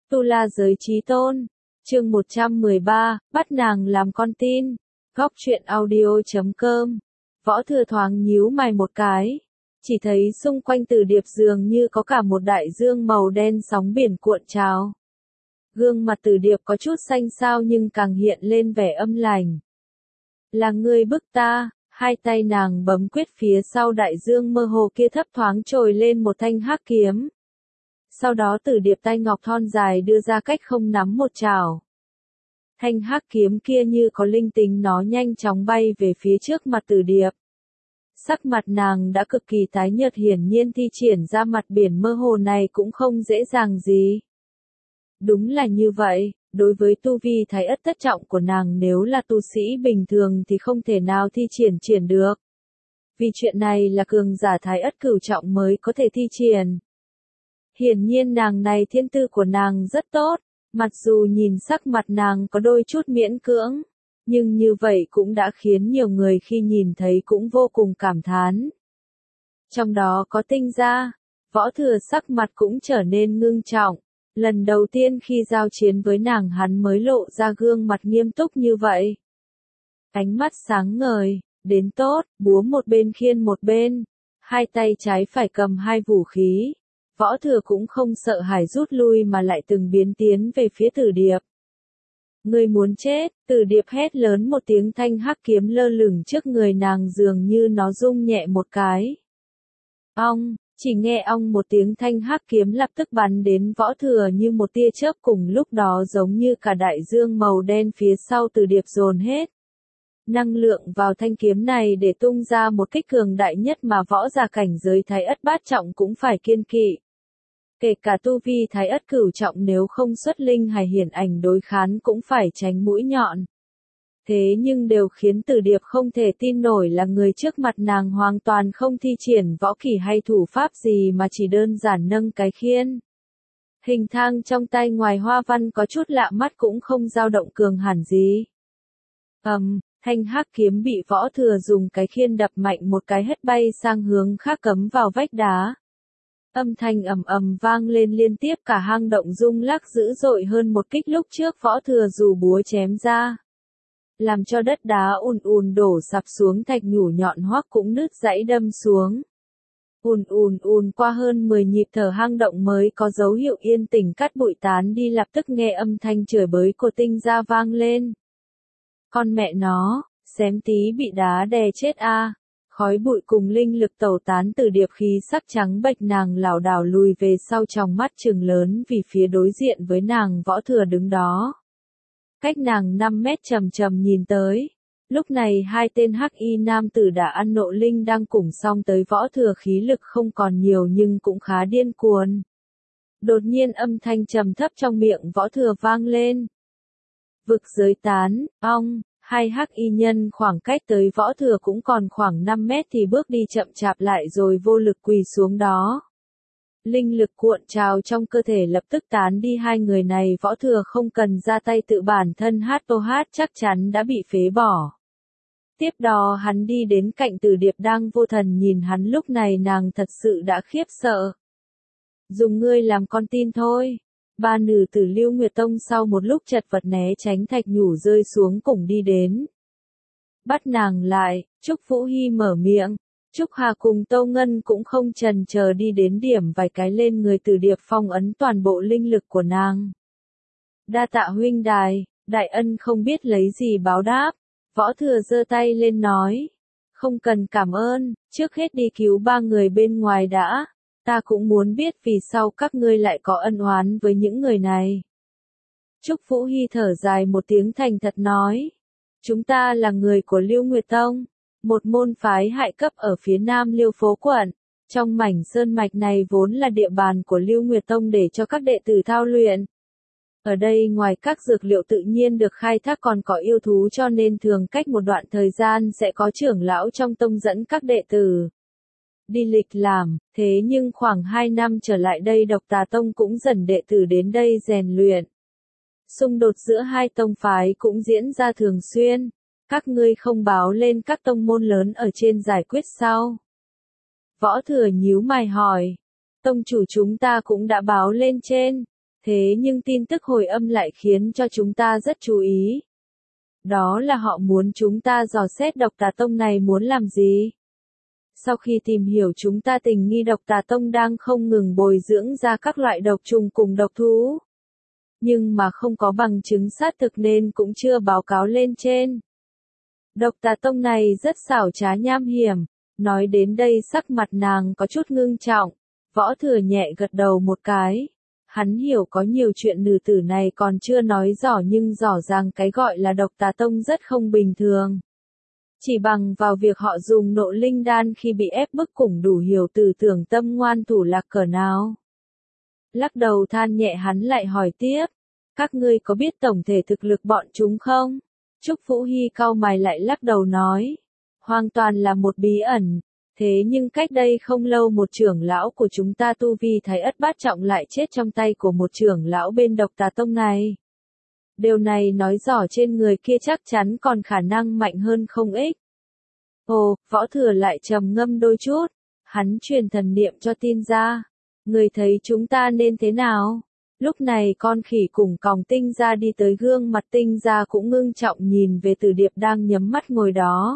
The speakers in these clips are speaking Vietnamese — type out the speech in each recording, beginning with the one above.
Tu La Giới Chí Tôn, chương 113, bắt nàng làm con tin. Góc truyện audio.com. Võ Thừa thoáng nhíu mày một cái, chỉ thấy xung quanh Từ Điệp dường như có cả một đại dương màu đen sóng biển cuộn trào. Gương mặt Từ Điệp có chút xanh xao nhưng càng hiện lên vẻ âm lành. Là ngươi bức ta. Hai tay nàng bấm quyết phía sau đại dương mơ hồ kia thấp thoáng trồi lên một thanh hắc kiếm. Sau đó Từ Điệp tay ngọc thon dài đưa ra cách không nắm một chảo. Thanh hắc kiếm kia như có linh tính, nó nhanh chóng bay về phía trước mặt Từ Điệp. Sắc mặt nàng đã cực kỳ tái nhợt, hiển nhiên thi triển ra mặt biển mơ hồ này cũng không dễ dàng gì. Đúng là như vậy, đối với tu vi thái ất thất trọng của nàng, nếu là tu sĩ bình thường thì không thể nào thi triển được. Vì chuyện này là cường giả thái ất cửu trọng mới có thể thi triển. Hiển nhiên nàng này thiên tư của nàng rất tốt, mặc dù nhìn sắc mặt nàng có đôi chút miễn cưỡng, nhưng như vậy cũng đã khiến nhiều người khi nhìn thấy cũng vô cùng cảm thán. Trong đó có Tinh Gia, Võ Thừa sắc mặt cũng trở nên ngưng trọng. Lần đầu tiên khi giao chiến với nàng hắn mới lộ ra gương mặt nghiêm túc như vậy. Ánh mắt sáng ngời, đến tốt, búa một bên khiên một bên, hai tay trái phải cầm hai vũ khí. Võ Thừa cũng không sợ hãi rút lui mà lại từng biến tiến về phía Từ Điệp. Ngươi muốn chết, Từ Điệp hét lớn một tiếng, thanh hắc kiếm lơ lửng trước người nàng dường như nó rung nhẹ một cái. Ong! Chỉ nghe ong một tiếng, thanh hắc kiếm lập tức bắn đến Võ Thừa như một tia chớp, cùng lúc đó giống như cả đại dương màu đen phía sau Từ Điệp dồn hết năng lượng vào thanh kiếm này để tung ra một kích cường đại nhất mà võ giả cảnh giới thái ất bát trọng cũng phải kiêng kỵ. Kể cả tu vi thái ất cửu trọng nếu không xuất linh hay hiển ảnh đối kháng cũng phải tránh mũi nhọn. Thế nhưng đều khiến Từ Điệp không thể tin nổi là người trước mặt nàng hoàn toàn không thi triển võ kỹ hay thủ pháp gì mà chỉ đơn giản nâng cái khiên. Hình thang trong tay ngoài hoa văn có chút lạ mắt cũng không dao động cường hẳn gì. Thanh hắc kiếm bị Võ Thừa dùng cái khiên đập mạnh một cái hất bay sang hướng khác, cắm vào vách đá. Âm thanh ầm ầm vang lên liên tiếp, cả hang động rung lắc dữ dội hơn một kích lúc trước Võ Thừa dù búa chém ra, làm cho đất đá ùn ùn đổ sập xuống, thạch nhũ nhọn hoắc cũng nứt dãy đâm xuống. Ùn qua hơn 10 nhịp thở, hang động mới có dấu hiệu yên tĩnh, cát bụi tán đi, lập tức nghe âm thanh chửi bới của Tinh Gia vang lên. Con mẹ nó, xém tí bị đá đè chết a. Khói bụi cùng linh lực tẩu tán, Từ Điệp khí sắc trắng bệch, nàng lảo đảo lùi về sau, trong mắt trừng lớn vì phía đối diện với nàng Võ Thừa đứng đó. Cách nàng 5 mét chầm chầm nhìn tới. Lúc này hai tên hắc y nam tử đã ăn nộ linh đang cùng song tới Võ Thừa, khí lực không còn nhiều nhưng cũng khá điên cuồng. Đột nhiên âm thanh trầm thấp trong miệng Võ Thừa vang lên. Vực giới tán, ong. Hai hắc y nhân khoảng cách tới Võ Thừa cũng còn khoảng 5 mét thì bước đi chậm chạp lại rồi vô lực quỳ xuống đó. Linh lực cuộn trào trong cơ thể lập tức tán đi, hai người này Võ Thừa không cần ra tay tự bản thân HOH chắc chắn đã bị phế bỏ. Tiếp đó hắn đi đến cạnh Từ Điệp đang vô thần nhìn hắn, lúc này nàng thật sự đã khiếp sợ. Dùng ngươi làm con tin thôi. Ba nữ tử Lưu Nguyệt Tông sau một lúc chật vật né tránh thạch nhũ rơi xuống cùng đi đến. Bắt nàng lại, Trúc Vũ Hy mở miệng. Trúc Hà cùng Tâu Ngân cũng không chần chờ đi đến điểm vài cái lên người Từ Điệp, phong ấn toàn bộ linh lực của nàng. Đa tạ huynh đài, đại ân không biết lấy gì báo đáp. Võ Thừa giơ tay lên nói. Không cần cảm ơn, trước hết đi cứu ba người bên ngoài đã. Ta cũng muốn biết vì sao các ngươi lại có ân oán với những người này. Trúc Vũ Hy thở dài một tiếng, thành thật nói. Chúng ta là người của Lưu Nguyệt Tông, một môn phái hại cấp ở phía nam Liêu Phố quận. Trong mảnh sơn mạch này vốn là địa bàn của Lưu Nguyệt Tông để cho các đệ tử thao luyện. Ở đây ngoài các dược liệu tự nhiên được khai thác còn có yêu thú, cho nên thường cách một đoạn thời gian sẽ có trưởng lão trong tông dẫn các đệ tử đi lịch làm, thế nhưng khoảng 2 năm trở lại đây Độc Tà Tông cũng dần đệ tử đến đây rèn luyện. Xung đột giữa hai tông phái cũng diễn ra thường xuyên. Các ngươi không báo lên các tông môn lớn ở trên giải quyết sao? Võ Thừa nhíu mày hỏi. Tông chủ chúng ta cũng đã báo lên trên. Thế nhưng tin tức hồi âm lại khiến cho chúng ta rất chú ý. Đó là họ muốn chúng ta dò xét độc tà tông này muốn làm gì. Sau khi tìm hiểu chúng ta tình nghi độc tà tông đang không ngừng bồi dưỡng ra các loại độc trùng cùng độc thú. Nhưng mà không có bằng chứng xác thực nên cũng chưa báo cáo lên trên. Độc tà tông này rất xảo trá nham hiểm. Nói đến đây sắc mặt nàng có chút ngưng trọng. Võ Thừa nhẹ gật đầu một cái. Hắn hiểu có nhiều chuyện nữ tử này còn chưa nói rõ nhưng rõ ràng cái gọi là độc tà tông rất không bình thường. Chỉ bằng vào việc họ dùng nộ linh đan khi bị ép bức cũng đủ hiểu từ tưởng tâm ngoan thủ lạc cỡ nào. Lắc đầu than nhẹ hắn lại hỏi tiếp. Các ngươi có biết tổng thể thực lực bọn chúng không? Trúc Vũ Hy cau mày lại lắc đầu nói. Hoàn toàn là một bí ẩn. Thế nhưng cách đây không lâu một trưởng lão của chúng ta tu vi thái ất bát trọng lại chết trong tay của một trưởng lão bên độc tà tông này. Điều này nói rõ trên người kia chắc chắn còn khả năng mạnh hơn không ít. Ồ, Võ Thừa lại trầm ngâm đôi chút. Hắn truyền thần niệm cho tin ra. Người thấy chúng ta nên thế nào? Lúc này con khỉ cùng còng tinh ra đi tới gương mặt tinh ra cũng ngưng trọng nhìn về Từ Điệp đang nhắm mắt ngồi đó.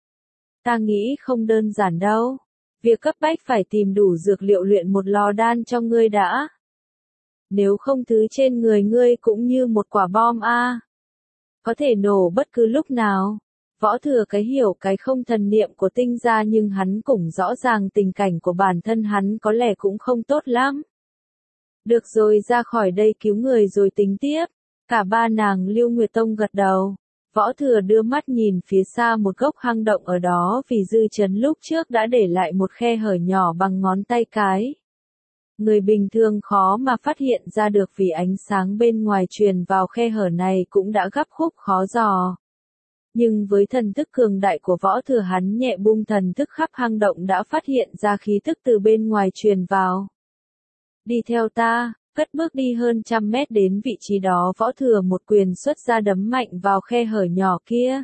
Ta nghĩ không đơn giản đâu. Việc cấp bách phải tìm đủ dược liệu luyện một lò đan cho ngươi đã. Nếu không thứ trên người ngươi cũng như một quả bom a, có thể nổ bất cứ lúc nào. Võ Thừa cái hiểu cái không thần niệm của tinh ra nhưng hắn cũng rõ ràng tình cảnh của bản thân hắn có lẽ cũng không tốt lắm. Được rồi ra khỏi đây cứu người rồi tính tiếp. Cả ba nàng Lưu Nguyệt Tông gật đầu. Võ Thừa đưa mắt nhìn phía xa một gốc hang động ở đó vì dư chấn lúc trước đã để lại một khe hở nhỏ bằng ngón tay cái. Người bình thường khó mà phát hiện ra được vì ánh sáng bên ngoài truyền vào khe hở này cũng đã gấp khúc khó dò. Nhưng với thần thức cường đại của Võ Thừa hắn nhẹ bung thần thức khắp hang động đã phát hiện ra khí tức từ bên ngoài truyền vào. Đi theo ta, cất bước đi hơn 100 mét đến vị trí đó Võ Thừa một quyền xuất ra đấm mạnh vào khe hở nhỏ kia.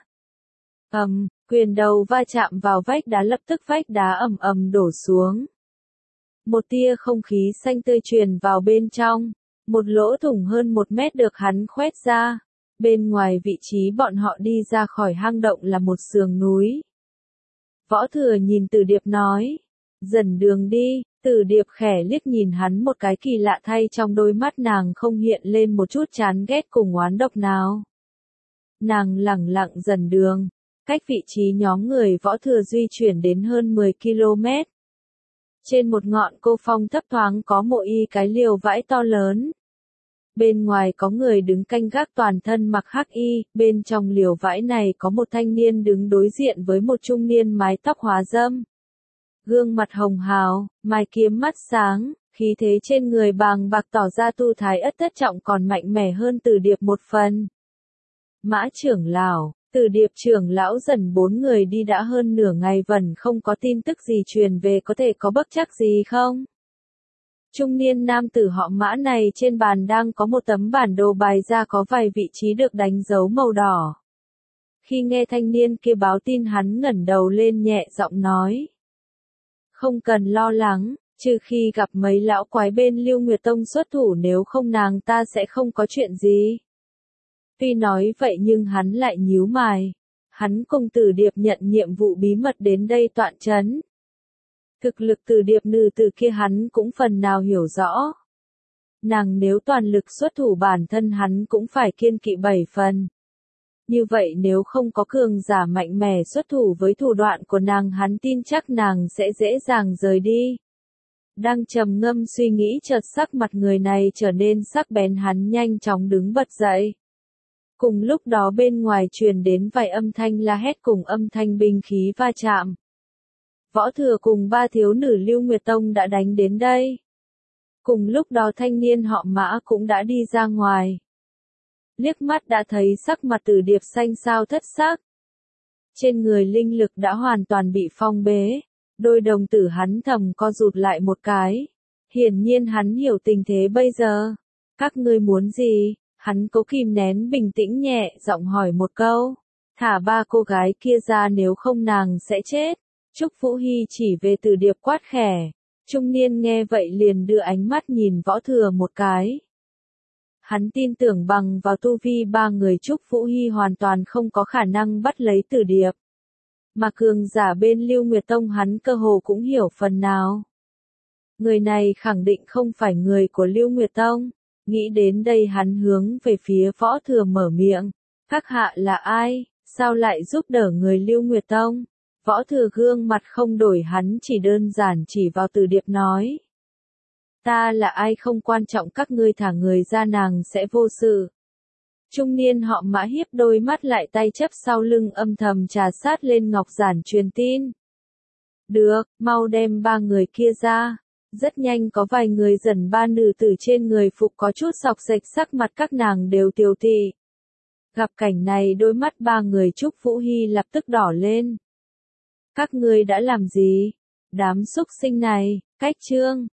Quyền đầu va chạm vào vách đá lập tức vách đá ầm ầm đổ xuống. Một tia không khí xanh tươi truyền vào bên trong, một lỗ thủng hơn 1 mét được hắn khoét ra. Bên ngoài vị trí bọn họ đi ra khỏi hang động là một sườn núi. Võ Thừa nhìn Từ Điệp nói, dần đường đi. Từ Điệp khẽ liếc nhìn hắn một cái kỳ lạ thay trong đôi mắt nàng không hiện lên một chút chán ghét cùng oán độc nào. Nàng lẳng lặng dần đường, cách vị trí nhóm người Võ Thừa di chuyển đến hơn 10 km. Trên một ngọn cô phong thấp thoáng có mộ y cái liều vãi to lớn. Bên ngoài có người đứng canh gác toàn thân mặc hắc y, bên trong liều vãi này có một thanh niên đứng đối diện với một trung niên mái tóc hóa râm. Gương mặt hồng hào, mày kiếm mắt sáng, khí thế trên người bàng bạc tỏ ra tu thái ất thất trọng còn mạnh mẽ hơn Từ Điệp một phần. Mã trưởng lão, Từ Điệp trưởng lão dần 4 người đi đã hơn nửa ngày vẫn không có tin tức gì truyền về có thể có bất trắc gì không? Trung niên nam tử họ Mã này trên bàn đang có một tấm bản đồ bài ra có vài vị trí được đánh dấu màu đỏ. Khi nghe thanh niên kia báo tin hắn ngẩng đầu lên nhẹ giọng nói. Không cần lo lắng, trừ khi gặp mấy lão quái bên Lưu Nguyệt Tông xuất thủ nếu không nàng ta sẽ không có chuyện gì. Tuy nói vậy nhưng hắn lại nhíu mày. Hắn cùng Từ Điệp nhận nhiệm vụ bí mật đến đây tọa chấn. Thực lực Từ Điệp nữ từ kia hắn cũng phần nào hiểu rõ. Nàng nếu toàn lực xuất thủ bản thân hắn cũng phải kiêng kỵ 7 phần. Như vậy nếu không có cường giả mạnh mẽ xuất thủ với thủ đoạn của nàng hắn tin chắc nàng sẽ dễ dàng rời đi. Đang trầm ngâm suy nghĩ chợt sắc mặt người này trở nên sắc bén hắn nhanh chóng đứng bật dậy. Cùng lúc đó bên ngoài truyền đến vài âm thanh la hét cùng âm thanh binh khí va chạm. Võ Thừa cùng 3 thiếu nữ Lưu Nguyệt Tông đã đánh đến đây. Cùng lúc đó thanh niên họ Mã cũng đã đi ra ngoài. Liếc mắt đã thấy sắc mặt Từ Điệp xanh xao thất sắc. Trên người linh lực đã hoàn toàn bị phong bế. Đôi đồng tử hắn thầm co rụt lại một cái. Hiển nhiên hắn hiểu tình thế bây giờ. Các ngươi muốn gì? Hắn cố kìm nén bình tĩnh nhẹ giọng hỏi một câu. Thả 3 cô gái kia ra nếu không nàng sẽ chết. Trúc Vũ Hy chỉ về Từ Điệp quát khẽ. Trung niên nghe vậy liền đưa ánh mắt nhìn Võ Thừa một cái. Hắn tin tưởng bằng vào tu vi ba người Trúc Vũ Hy hoàn toàn không có khả năng bắt lấy Tử Điệp. Mà cường giả bên Lưu Nguyệt Tông hắn cơ hồ cũng hiểu phần nào. Người này khẳng định không phải người của Lưu Nguyệt Tông. Nghĩ đến đây hắn hướng về phía Võ Thừa mở miệng. Các hạ là ai, sao lại giúp đỡ người Lưu Nguyệt Tông? Võ Thừa gương mặt không đổi, hắn chỉ đơn giản chỉ vào Tử Điệp nói. Ta là ai không quan trọng, các ngươi thả người ra nàng sẽ vô sự. Trung niên họ Mã hiếp đôi mắt lại, tay chấp sau lưng âm thầm trà sát lên ngọc giản truyền tin. Được, mau đem ba người kia ra. Rất nhanh có vài người dần ba nữ tử trên người phục có chút sọc sệch, sắc mặt các nàng đều tiều tụy. Gặp cảnh này đôi mắt ba người Trúc Vũ Hy lập tức đỏ lên. Các ngươi đã làm gì? Đám súc sinh này, cách chương.